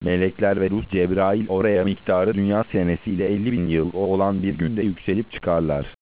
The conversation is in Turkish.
Melekler ve ruh Cebrail oraya miktarı dünya senesiyle 50.000 yıl olan bir günde yükselip çıkarlar.